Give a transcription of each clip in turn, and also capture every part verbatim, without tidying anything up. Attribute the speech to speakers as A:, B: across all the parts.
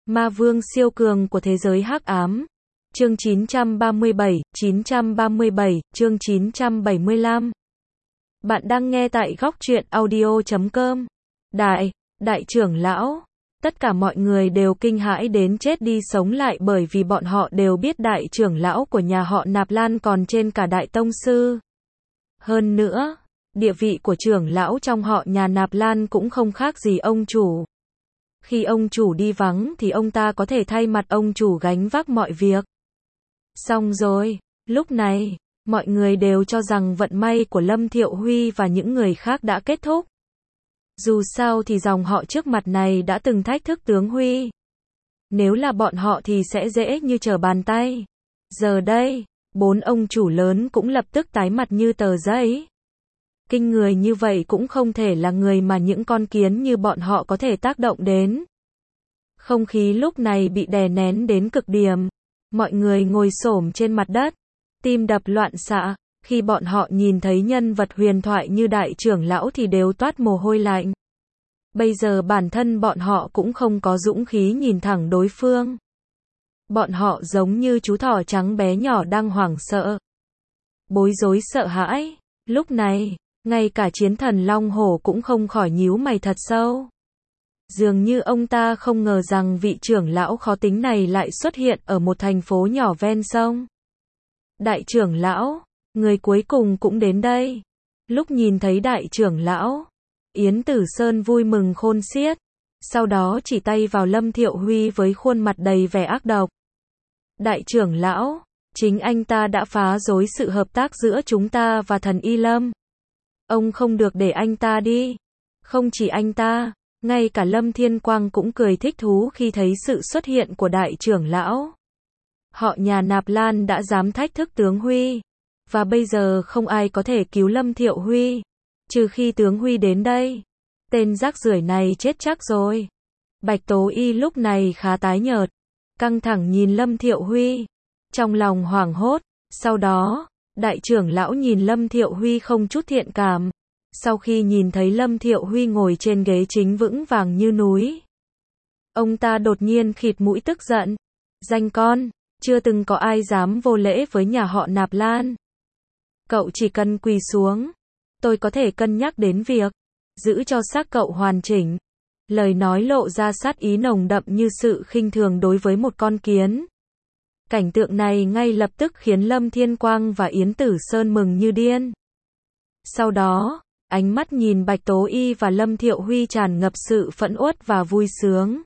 A: Ma vương siêu cường của thế giới hắc ám. Chương chín trăm ba mươi bảy, chín trăm ba mươi bảy, chương chín trăm bảy mươi lăm. Bạn đang nghe tại góc truyện audio chấm com. Đại, đại trưởng lão. Tất cả mọi người đều kinh hãi đến chết đi sống lại bởi vì bọn họ đều biết đại trưởng lão của nhà họ Nạp Lan còn trên cả đại tông sư. Hơn nữa, địa vị của trưởng lão trong họ nhà Nạp Lan cũng không khác gì ông chủ. Khi ông chủ đi vắng thì ông ta có thể thay mặt ông chủ gánh vác mọi việc. Xong rồi, lúc này, mọi người đều cho rằng vận may của Lâm Thiệu Huy và những người khác đã kết thúc. Dù sao thì dòng họ trước mặt này đã từng thách thức tướng Huy. Nếu là bọn họ thì sẽ dễ như trở bàn tay. Giờ đây, bốn ông chủ lớn cũng lập tức tái mặt như tờ giấy. Kinh người như vậy cũng không thể là người mà những con kiến như bọn họ có thể tác động đến. Không khí lúc này bị đè nén đến cực điểm. Mọi người ngồi xổm trên mặt đất, tim đập loạn xạ. Khi bọn họ nhìn thấy nhân vật huyền thoại như đại trưởng lão thì đều toát mồ hôi lạnh. Bây giờ bản thân bọn họ cũng không có dũng khí nhìn thẳng đối phương. Bọn họ giống như chú thỏ trắng bé nhỏ đang hoảng sợ, bối rối sợ hãi. Lúc này, ngay cả chiến thần Long Hổ cũng không khỏi nhíu mày thật sâu. Dường như ông ta không ngờ rằng vị trưởng lão khó tính này lại xuất hiện ở một thành phố nhỏ ven sông. Đại trưởng lão, người cuối cùng cũng đến đây. Lúc nhìn thấy đại trưởng lão, Yến Tử Sơn vui mừng khôn xiết. Sau đó chỉ tay vào Lâm Thiệu Huy với khuôn mặt đầy vẻ ác độc. Đại trưởng lão, chính anh ta đã phá rối sự hợp tác giữa chúng ta và thần Y Lâm. Ông không được để anh ta đi. Không chỉ anh ta, ngay cả Lâm Thiên Quang cũng cười thích thú khi thấy sự xuất hiện của đại trưởng lão. Họ nhà Nạp Lan đã dám thách thức tướng Huy. Và bây giờ không ai có thể cứu Lâm Thiệu Huy. Trừ khi tướng Huy đến đây. Tên rác rưởi này chết chắc rồi. Bạch Tố Y lúc này khá tái nhợt. Căng thẳng nhìn Lâm Thiệu Huy. Trong lòng hoảng hốt. Sau đó, đại trưởng lão nhìn Lâm Thiệu Huy không chút thiện cảm. Sau khi nhìn thấy Lâm Thiệu Huy ngồi trên ghế chính vững vàng như núi, ông ta đột nhiên khịt mũi tức giận. Danh con, chưa từng có ai dám vô lễ với nhà họ Nạp Lan. Cậu chỉ cần quỳ xuống, tôi có thể cân nhắc đến việc giữ cho xác cậu hoàn chỉnh. Lời nói lộ ra sát ý nồng đậm như sự khinh thường đối với một con kiến. Cảnh tượng này ngay lập tức khiến Lâm Thiên Quang và Yến Tử Sơn mừng như điên. Sau đó, ánh mắt nhìn Bạch Tố Y và Lâm Thiệu Huy tràn ngập sự phẫn uất và vui sướng.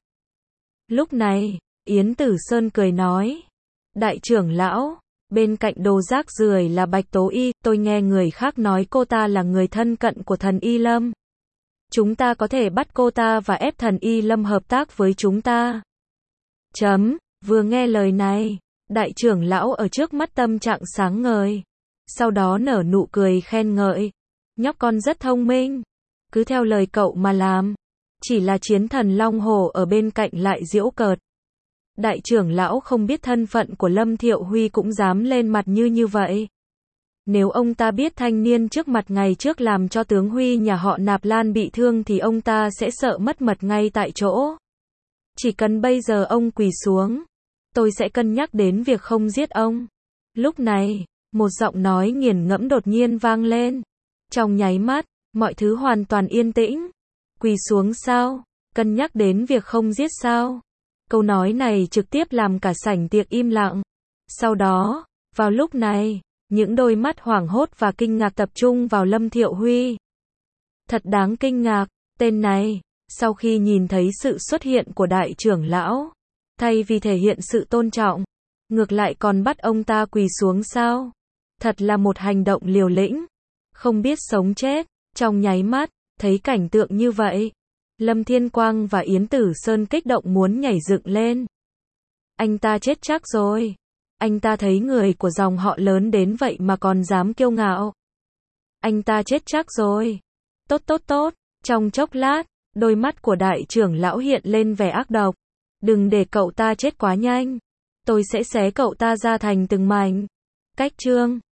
A: Lúc này, Yến Tử Sơn cười nói. Đại trưởng lão, bên cạnh đồ rác rưởi là Bạch Tố Y, tôi nghe người khác nói cô ta là người thân cận của thần Y Lâm. Chúng ta có thể bắt cô ta và ép thần Y Lâm hợp tác với chúng ta. Chấm, vừa nghe lời này, đại trưởng lão ở trước mắt tâm trạng sáng ngời. Sau đó nở nụ cười khen ngợi. Nhóc con rất thông minh. Cứ theo lời cậu mà làm. Chỉ là chiến thần Long Hổ ở bên cạnh lại giễu cợt. Đại trưởng lão không biết thân phận của Lâm Thiệu Huy cũng dám lên mặt như như vậy. Nếu ông ta biết thanh niên trước mặt ngày trước làm cho tướng Huy nhà họ Nạp Lan bị thương thì ông ta sẽ sợ mất mật ngay tại chỗ. Chỉ cần bây giờ ông quỳ xuống, tôi sẽ cân nhắc đến việc không giết ông. Lúc này, một giọng nói nghiền ngẫm đột nhiên vang lên. Trong nháy mắt, mọi thứ hoàn toàn yên tĩnh. Quỳ xuống sao? Cân nhắc đến việc không giết sao? Câu nói này trực tiếp làm cả sảnh tiệc im lặng. Sau đó, vào lúc này, những đôi mắt hoảng hốt và kinh ngạc tập trung vào Lâm Thiệu Huy. Thật đáng kinh ngạc, tên này, sau khi nhìn thấy sự xuất hiện của đại trưởng lão, thay vì thể hiện sự tôn trọng, ngược lại còn bắt ông ta quỳ xuống sao? Thật là một hành động liều lĩnh, không biết sống chết. Trong nháy mắt, thấy cảnh tượng như vậy, Lâm Thiên Quang và Yến Tử Sơn kích động muốn nhảy dựng lên. Anh ta chết chắc rồi. Anh ta thấy người của dòng họ lớn đến vậy mà còn dám kiêu ngạo. Anh ta chết chắc rồi. Tốt tốt tốt. Trong chốc lát, đôi mắt của đại trưởng lão hiện lên vẻ ác độc. Đừng để cậu ta chết quá nhanh. Tôi sẽ xé cậu ta ra thành từng mảnh. Cách chương